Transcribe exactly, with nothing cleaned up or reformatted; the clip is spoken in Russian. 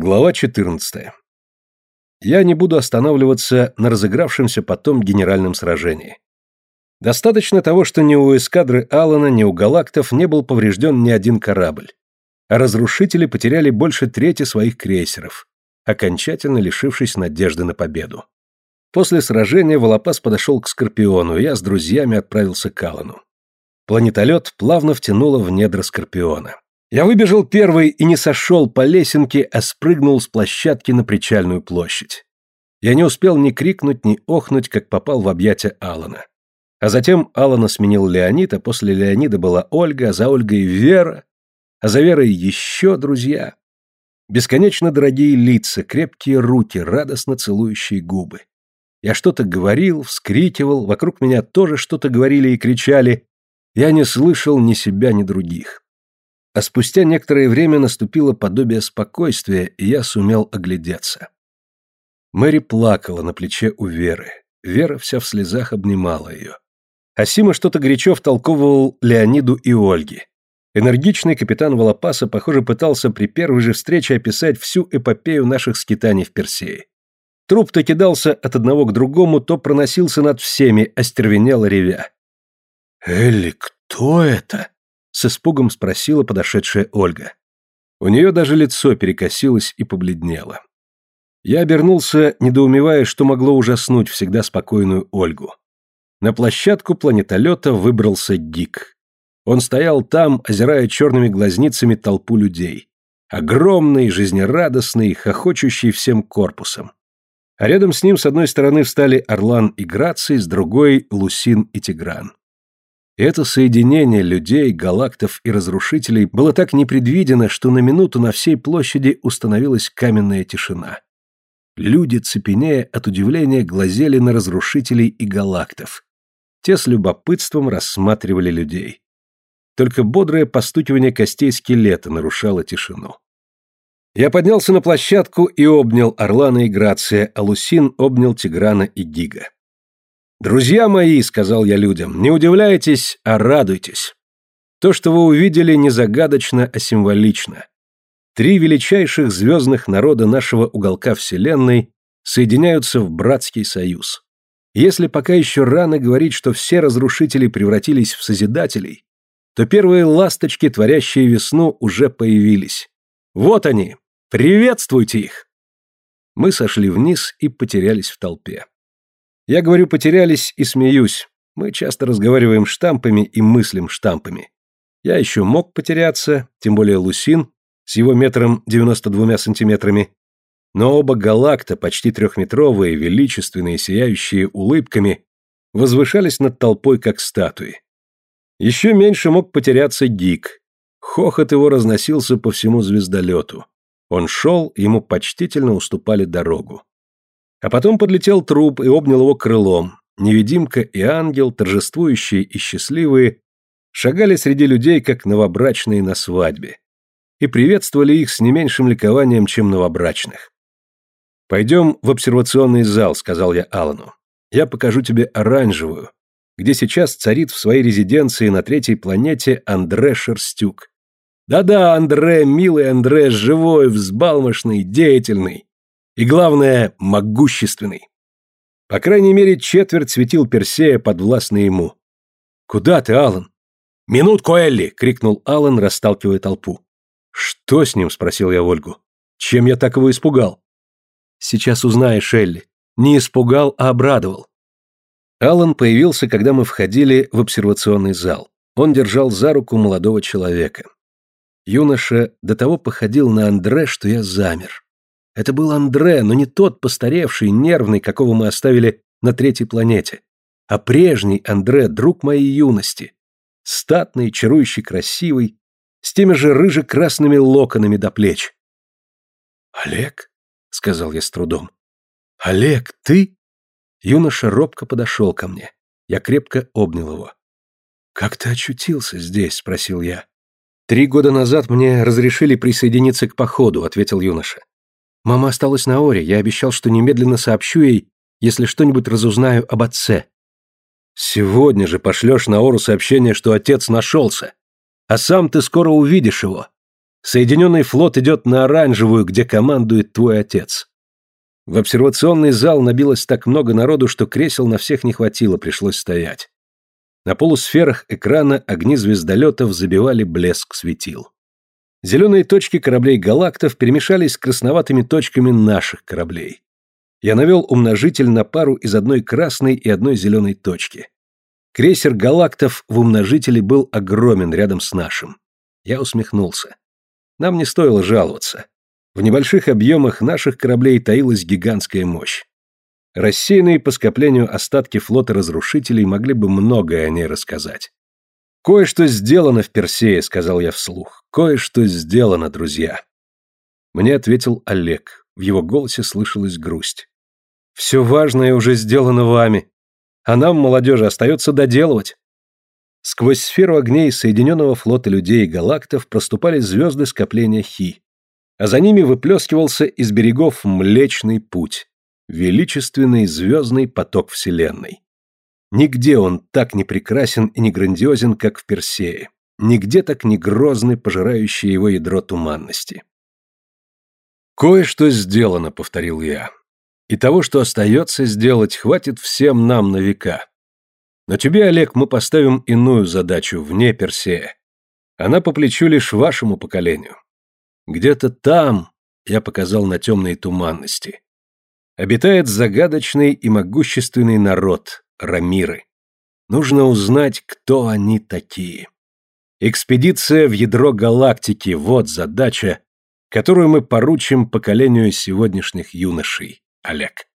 Глава четырнадцатая. Я не буду останавливаться на разыгравшемся потом генеральном сражении. Достаточно того, что ни у эскадры Алана, ни у галактов не был поврежден ни один корабль, а разрушители потеряли больше трети своих крейсеров, окончательно лишившись надежды на победу. После сражения Волопас подошел к Скорпиону, и я с друзьями отправился к Алану. Планетолет плавно втянуло в недра Скорпиона. Я выбежал первый и не сошел по лесенке, а спрыгнул с площадки на причальную площадь. Я не успел ни крикнуть, ни охнуть, как попал в объятия Алана. А затем Алана сменил Леонид, а после Леонида была Ольга, а за Ольгой Вера, а за Верой еще друзья. Бесконечно дорогие лица, крепкие руки, радостно целующие губы. Я что-то говорил, вскрикивал, вокруг меня тоже что-то говорили и кричали. Я не слышал ни себя, ни других. А спустя некоторое время наступило подобие спокойствия, и я сумел оглядеться. Мэри плакала на плече у Веры. Вера вся в слезах обнимала ее. А Сима что-то горячо втолковывал Леониду и Ольге. Энергичный капитан Волопаса, похоже, пытался при первой же встрече описать всю эпопею наших скитаний в Персее. Труп то кидался от одного к другому, то проносился над всеми, остервенело ревя. «Элли, кто это?» — с испугом спросила подошедшая Ольга. У нее даже лицо перекосилось и побледнело. Я обернулся, недоумевая, что могло ужаснуть всегда спокойную Ольгу. На площадку планетолета выбрался Дик. Он стоял там, озирая черными глазницами толпу людей. Огромный, жизнерадостный, хохочущий всем корпусом. А рядом с ним с одной стороны встали Орлан и Граций, с другой — Лусин и Тигран. И это соединение людей, галактов и разрушителей было так непредвидено, что на минуту на всей площади установилась каменная тишина. Люди, цепенея от удивления, глазели на разрушителей и галактов. Те с любопытством рассматривали людей. Только бодрое постукивание костей скелета нарушало тишину. Я поднялся на площадку и обнял Орлана и Грация, а Лусин обнял Тиграна и Гига. «Друзья мои», — сказал я людям, — «не удивляйтесь, а радуйтесь. То, что вы увидели, не загадочно, а символично. Три величайших звездных народа нашего уголка Вселенной соединяются в братский союз. Если пока еще рано говорить, что все разрушители превратились в созидателей, то первые ласточки, творящие весну, уже появились. Вот они! Приветствуйте их!» Мы сошли вниз и потерялись в толпе. Я говорю «потерялись» и смеюсь. Мы часто разговариваем штампами и мыслим штампами. Я еще мог потеряться, тем более Лусин, с его метром девяносто двумя сантиметрами. Но оба галакта, почти трехметровые, величественные, сияющие улыбками, возвышались над толпой, как статуи. Еще меньше мог потеряться Гик. Хохот его разносился по всему звездолету. Он шел, ему почтительно уступали дорогу. А потом подлетел труп и обнял его крылом. Невидимка и ангел, торжествующие и счастливые, шагали среди людей, как новобрачные на свадьбе, и приветствовали их с не меньшим ликованием, чем новобрачных. «Пойдем в обсервационный зал», — сказал я Алану. «Я покажу тебе оранжевую, где сейчас царит в своей резиденции на третьей планете Андре Шерстюк. Да-да, Андре, милый Андре, живой, взбалмошный, деятельный. И главное, могущественный. По крайней мере, четверть светил Персея подвластны ему. Куда ты, Алан? Минутку, Элли! Крикнул Алан, расталкивая толпу. Что с ним? Спросил я Ольгу. Чем я так его испугал? Сейчас узнаешь, Элли. Не испугал, а обрадовал. Алан появился, когда мы входили в обсервационный зал. Он держал за руку молодого человека. Юноша до того походил на Андре, что я замер. Это был Андре, но не тот постаревший, нервный, какого мы оставили на третьей планете, а прежний Андре, друг моей юности, статный, чарующий, красивый, с теми же рыже-красными локонами до плеч. «Олег?» — сказал я с трудом. «Олег, ты?» Юноша робко подошел ко мне. Я крепко обнял его. «Как ты очутился здесь?» — спросил я. «Три года назад мне разрешили присоединиться к походу», — ответил юноша. «Мама осталась на Оре, я обещал, что немедленно сообщу ей, если что-нибудь разузнаю об отце». «Сегодня же пошлешь на Ору сообщение, что отец нашелся, а сам ты скоро увидишь его. Соединенный флот идет на Оранжевую, где командует твой отец. В обсервационный зал набилось так много народу, что кресел на всех не хватило, пришлось стоять. На полусферах экрана огни звездолетов забивали блеск светил. Зеленые точки кораблей галактов перемешались с красноватыми точками наших кораблей. Я навел умножитель на пару из одной красной и одной зеленой точки. Крейсер галактов в умножителе был огромен рядом с нашим. Я усмехнулся. Нам не стоило жаловаться. В небольших объемах наших кораблей таилась гигантская мощь. Рассеянные по скоплению остатки флота разрушителей могли бы многое о ней рассказать. «Кое-что сделано в Персее», — сказал я вслух. «Кое-что сделано, друзья». Мне ответил Олег. В его голосе слышалась грусть. «Все важное уже сделано вами, а нам, молодежи, остается доделывать». Сквозь сферу огней Соединенного флота людей и галактов проступали звезды скопления Хи, а за ними выплескивался из берегов Млечный Путь, величественный звездный поток Вселенной. Нигде он так не прекрасен и не грандиозен, как в Персее, нигде так не грозны пожирающие его ядро туманности. «Кое-что сделано», — повторил я, — «и того, что остается сделать, хватит всем нам на века. Но тебе, Олег, мы поставим иную задачу вне Персея. Она по плечу лишь вашему поколению. Где-то там, — я показал на темные туманности, — обитает загадочный и могущественный народ — Рамиры. Нужно узнать, кто они такие. Экспедиция в ядро галактики — вот задача, которую мы поручим поколению сегодняшних юношей, Олег».